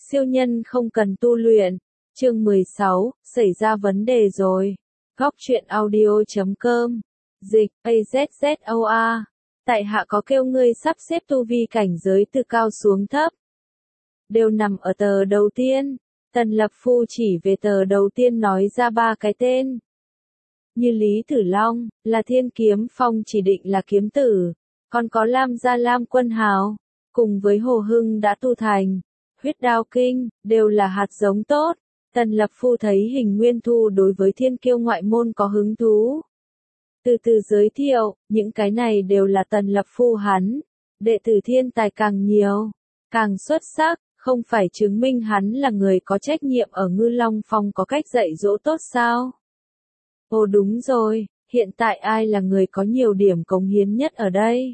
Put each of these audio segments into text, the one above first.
Siêu nhân không cần tu luyện. Chương 16, xảy ra vấn đề rồi. Góc truyện audio.com. Dịch, AZZOA. Tại hạ có kêu ngươi sắp xếp tu vi cảnh giới từ cao xuống thấp. Đều nằm ở tờ đầu tiên. Tần Lập Phu chỉ về tờ đầu tiên nói ra 3 cái tên. Như Lý Tử Long, là Thiên Kiếm Phong chỉ định là kiếm tử. Còn có Lam Gia Lam Quân Hào, cùng với Hồ Hưng đã tu thành. Huyết Đao Kinh, đều là hạt giống tốt. Tần Lập Phu thấy Hình Nguyên Thu đối với thiên kiêu ngoại môn có hứng thú. Từ từ giới thiệu, những cái này đều là Tần Lập Phu hắn. Đệ tử thiên tài càng nhiều, càng xuất sắc, không phải chứng minh hắn là người có trách nhiệm ở Ngư Long Phong có cách dạy dỗ tốt sao? Ồ đúng rồi, hiện tại ai là người có nhiều điểm cống hiến nhất ở đây?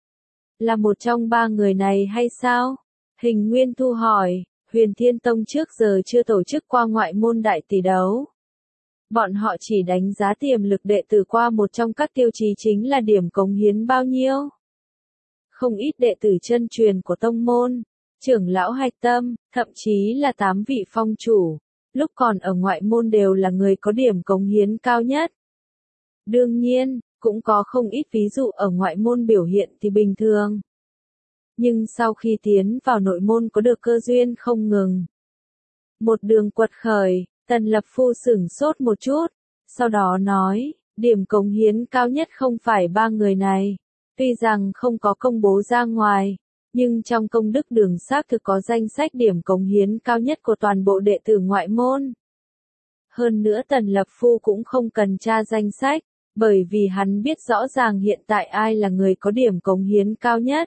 Là một trong 3 người này hay sao? Hình Nguyên Thu hỏi, Huyền Thiên Tông trước giờ chưa tổ chức qua ngoại môn đại tỷ đấu. Bọn họ chỉ đánh giá tiềm lực đệ tử qua một trong các tiêu chí chính là điểm cống hiến bao nhiêu. Không ít đệ tử chân truyền của tông môn, trưởng lão hạch tâm, thậm chí là 8 vị phong chủ, lúc còn ở ngoại môn đều là người có điểm cống hiến cao nhất. Đương nhiên, cũng có không ít ví dụ ở ngoại môn biểu hiện thì bình thường. Nhưng sau khi tiến vào nội môn có được cơ duyên không ngừng. Một đường quật khởi, Tần Lập Phu sửng sốt một chút, sau đó nói, điểm cống hiến cao nhất không phải 3 người này. Tuy rằng không có công bố ra ngoài, nhưng trong công đức đường xác thực có danh sách điểm cống hiến cao nhất của toàn bộ đệ tử ngoại môn. Hơn nữa Tần Lập Phu cũng không cần tra danh sách, bởi vì hắn biết rõ ràng hiện tại ai là người có điểm cống hiến cao nhất.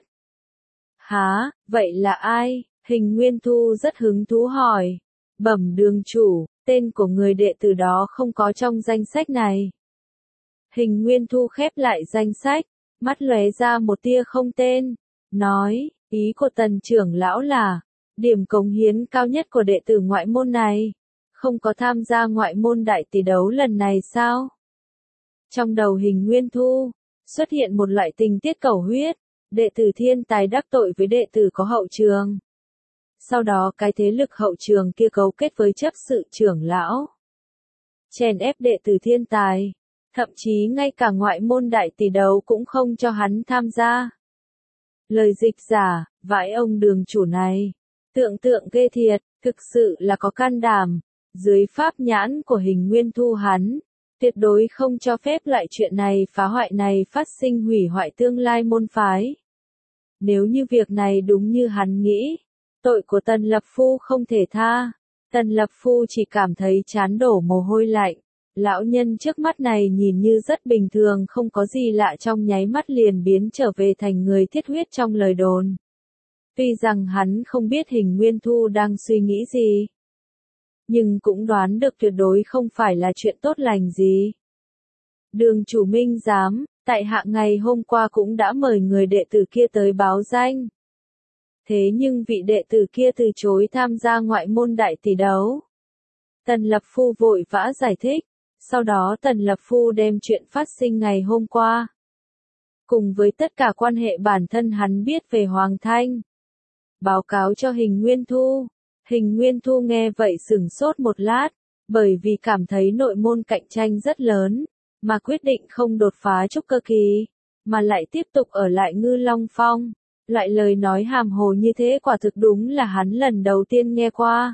Hả, vậy là ai? Hình Nguyên Thu rất hứng thú hỏi. Bẩm đường chủ, tên của người đệ tử đó không có trong danh sách này. Hình Nguyên Thu khép lại danh sách, mắt lóe ra một tia không tên, nói, ý của Tần trưởng lão là, điểm cống hiến cao nhất của đệ tử ngoại môn này, không có tham gia ngoại môn đại tỷ đấu lần này sao? Trong đầu Hình Nguyên Thu, xuất hiện một loại tình tiết cầu huyết, đệ tử thiên tài đắc tội với đệ tử có hậu trường. Sau đó cái thế lực hậu trường kia cấu kết với chấp sự trưởng lão, chèn ép đệ tử thiên tài, thậm chí ngay cả ngoại môn đại tỷ đấu cũng không cho hắn tham gia. Lời dịch giả, vãi ông đường chủ này, tượng ghê thiệt, thực sự là có can đảm, dưới pháp nhãn của Hình Nguyên Thu hắn, tuyệt đối không cho phép lại chuyện này phá hoại này phát sinh hủy hoại tương lai môn phái. Nếu như việc này đúng như hắn nghĩ, tội của Tần Lập Phu không thể tha. Tần Lập Phu chỉ cảm thấy trán đổ mồ hôi lạnh. Lão nhân trước mắt này nhìn như rất bình thường không có gì lạ trong nháy mắt liền biến trở về thành người thiết huyết trong lời đồn. Tuy rằng hắn không biết Hình Nguyên Thu đang suy nghĩ gì, nhưng cũng đoán được tuyệt đối không phải là chuyện tốt lành gì. Đường chủ minh giám, tại hạ ngày hôm qua cũng đã mời người đệ tử kia tới báo danh. Thế nhưng vị đệ tử kia từ chối tham gia ngoại môn đại tỷ đấu. Tần Lập Phu vội vã giải thích, sau đó Tần Lập Phu đem chuyện phát sinh ngày hôm qua, cùng với tất cả quan hệ bản thân hắn biết về Hoàng Thanh, báo cáo cho Hình Nguyên Thu. Hình Nguyên Thu nghe vậy sửng sốt một lát, bởi vì cảm thấy nội môn cạnh tranh rất lớn, mà quyết định không đột phá trúc cơ kỳ, mà lại tiếp tục ở lại Ngư Long Phong. Loại lời nói hàm hồ như thế quả thực đúng là hắn lần đầu tiên nghe qua.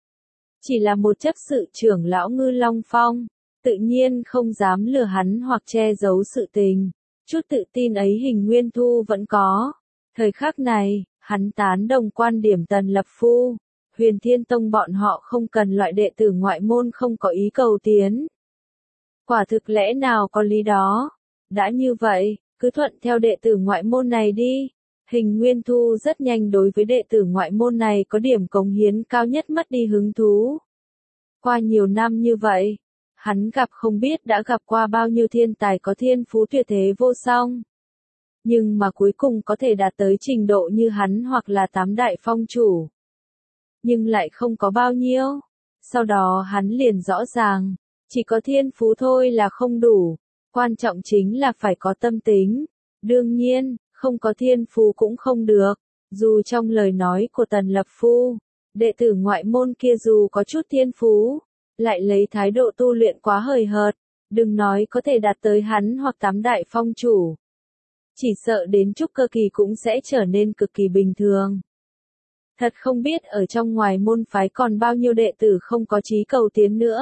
Chỉ là một chấp sự trưởng lão Ngư Long Phong, tự nhiên không dám lừa hắn hoặc che giấu sự tình. Chút tự tin ấy Hình Nguyên Thu vẫn có. Thời khắc này, hắn tán đồng quan điểm Tần Lập Phu. Huyền Thiên Tông bọn họ không cần loại đệ tử ngoại môn không có ý cầu tiến. Quả thực lẽ nào có lý đó. Đã như vậy, cứ thuận theo đệ tử ngoại môn này đi. Hình Nguyên Thu rất nhanh đối với đệ tử ngoại môn này có điểm cống hiến cao nhất mất đi hứng thú. Qua nhiều năm như vậy, hắn gặp không biết đã gặp qua bao nhiêu thiên tài có thiên phú tuyệt thế vô song. Nhưng mà cuối cùng có thể đạt tới trình độ như hắn hoặc là 8 đại phong chủ. Nhưng lại không có bao nhiêu. Sau đó hắn liền rõ ràng, chỉ có thiên phú thôi là không đủ. Quan trọng chính là phải có tâm tính. Đương nhiên, không có thiên phú cũng không được. Dù trong lời nói của Tần Lập Phu, Đệ tử ngoại môn kia dù có chút thiên phú, lại lấy thái độ tu luyện quá hời hợt, đừng nói có thể đạt tới hắn hoặc 8 đại phong chủ. Chỉ sợ đến trúc cơ kỳ cũng sẽ trở nên cực kỳ bình thường. Thật không biết ở trong ngoài môn phái còn bao nhiêu đệ tử không có chí cầu tiến nữa.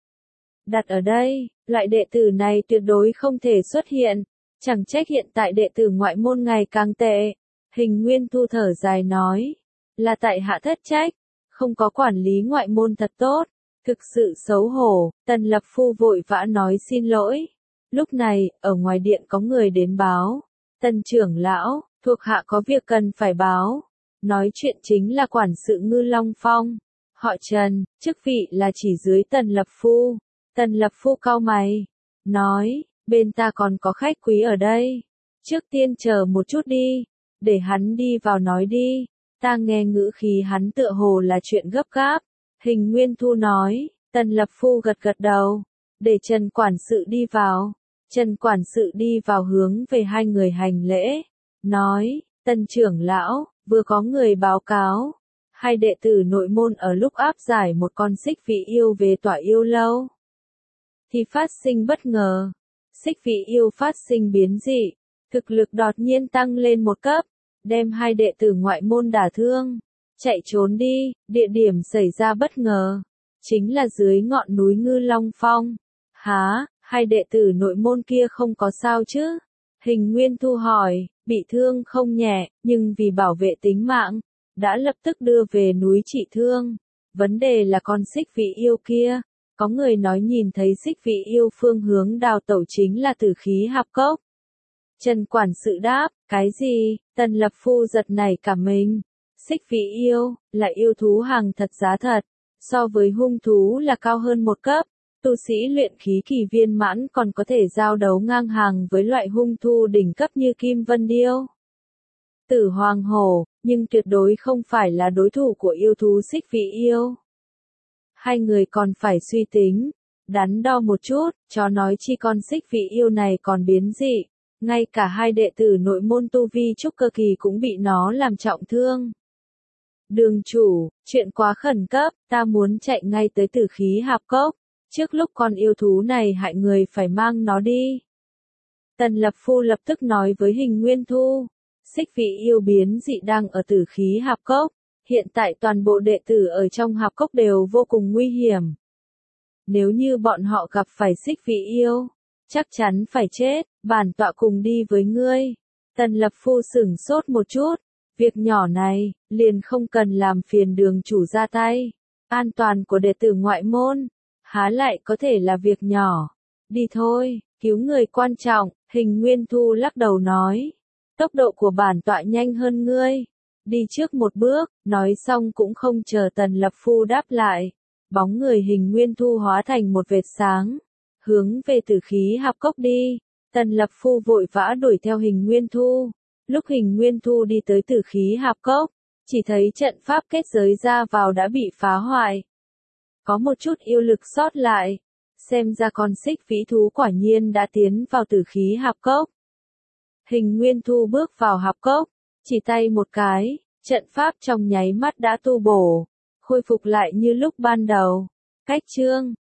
Đặt ở đây, loại đệ tử này tuyệt đối không thể xuất hiện, chẳng trách hiện tại đệ tử ngoại môn ngày càng tệ. Hình Nguyên Thu thở dài nói, là tại hạ thất trách, không có quản lý ngoại môn thật tốt, thực sự xấu hổ. Tần Lập Phu vội vã nói xin lỗi. Lúc này, ở ngoài điện có người đến báo, Tần trưởng lão, thuộc hạ có việc cần phải báo. Nói chuyện chính là quản sự Ngư Long Phong, họ Trần, chức vị là chỉ dưới Tần Lập Phu. Tần Lập Phu cau mày, nói, bên ta còn có khách quý ở đây. Trước tiên chờ một chút đi, để hắn đi vào nói đi. Ta nghe ngữ khí hắn tựa hồ là chuyện gấp gáp. Hình Nguyên Thu nói, Tần Lập Phu gật gật đầu, để Trần quản sự đi vào. Trần quản sự đi vào hướng về hai người hành lễ, nói, Tần trưởng lão, vừa có người báo cáo, hai đệ tử nội môn ở lúc áp giải một con xích vị yêu về tỏa yêu lâu, thì phát sinh bất ngờ. Xích vị yêu phát sinh biến dị, thực lực đột nhiên tăng lên một cấp, đem hai đệ tử ngoại môn đả thương, chạy trốn đi. Địa điểm xảy ra bất ngờ, chính là dưới ngọn núi Ngư Long Phong. Hả, hai đệ tử nội môn kia không có sao chứ? Hình Nguyên Thu hỏi, bị thương không nhẹ, nhưng vì bảo vệ tính mạng, đã lập tức đưa về núi trị thương. Vấn đề là con xích vị yêu kia. Có người nói nhìn thấy xích vị yêu phương hướng đào tẩu chính là Tử Khí Hạp Cốc. Trần quản sự đáp, cái gì? Tần Lập Phu giật nảy cả mình. Xích vị yêu, là yêu thú hàng thật giá thật, so với hung thú là cao hơn một cấp. Tu sĩ luyện khí kỳ viên mãn còn có thể giao đấu ngang hàng với loại hung thú đỉnh cấp như Kim Vân Điêu, Tử Hoàng Hổ, nhưng tuyệt đối không phải là đối thủ của yêu thú xích vị yêu. Hai người còn phải suy tính, đắn đo một chút, chó nói chi con xích vị yêu này còn biến dị. Ngay cả hai đệ tử nội môn tu vi trúc cơ kỳ cũng bị nó làm trọng thương. Đường chủ, chuyện quá khẩn cấp, ta muốn chạy ngay tới Tử Khí Hạp Cốc. Trước lúc con yêu thú này hại người phải mang nó đi. Tần Lập Phu lập tức nói với Hình Nguyên Thu, xích vị yêu biến dị đang ở Tử Khí Hạp Cốc. Hiện tại toàn bộ đệ tử ở trong hạp cốc đều vô cùng nguy hiểm. Nếu như bọn họ gặp phải xích vị yêu, chắc chắn phải chết. Bản tọa cùng đi với ngươi. Tần Lập Phu sửng sốt một chút. Việc nhỏ này, liền không cần làm phiền đường chủ ra tay. An toàn của đệ tử ngoại môn, há lại có thể là việc nhỏ. Đi thôi, cứu người quan trọng. Hình Nguyên Thu lắc đầu nói, tốc độ của bản tọa nhanh hơn ngươi. Đi trước một bước, nói xong cũng không chờ Tần Lập Phu đáp lại. Bóng người Hình Nguyên Thu hóa thành một vệt sáng, hướng về Tử Khí Hạp Cốc đi. Tần Lập Phu vội vã đuổi theo Hình Nguyên Thu. Lúc Hình Nguyên Thu đi tới Tử Khí Hạp Cốc, chỉ thấy trận pháp kết giới ra vào đã bị phá hoại. Có một chút yêu lực sót lại. Xem ra con xích vĩ thú quả nhiên đã tiến vào Tử Khí Hạp Cốc. Hình Nguyên Thu bước vào hạp cốc, chỉ tay một cái, trận pháp trong nháy mắt đã tu bổ, khôi phục lại như lúc ban đầu. Cách chương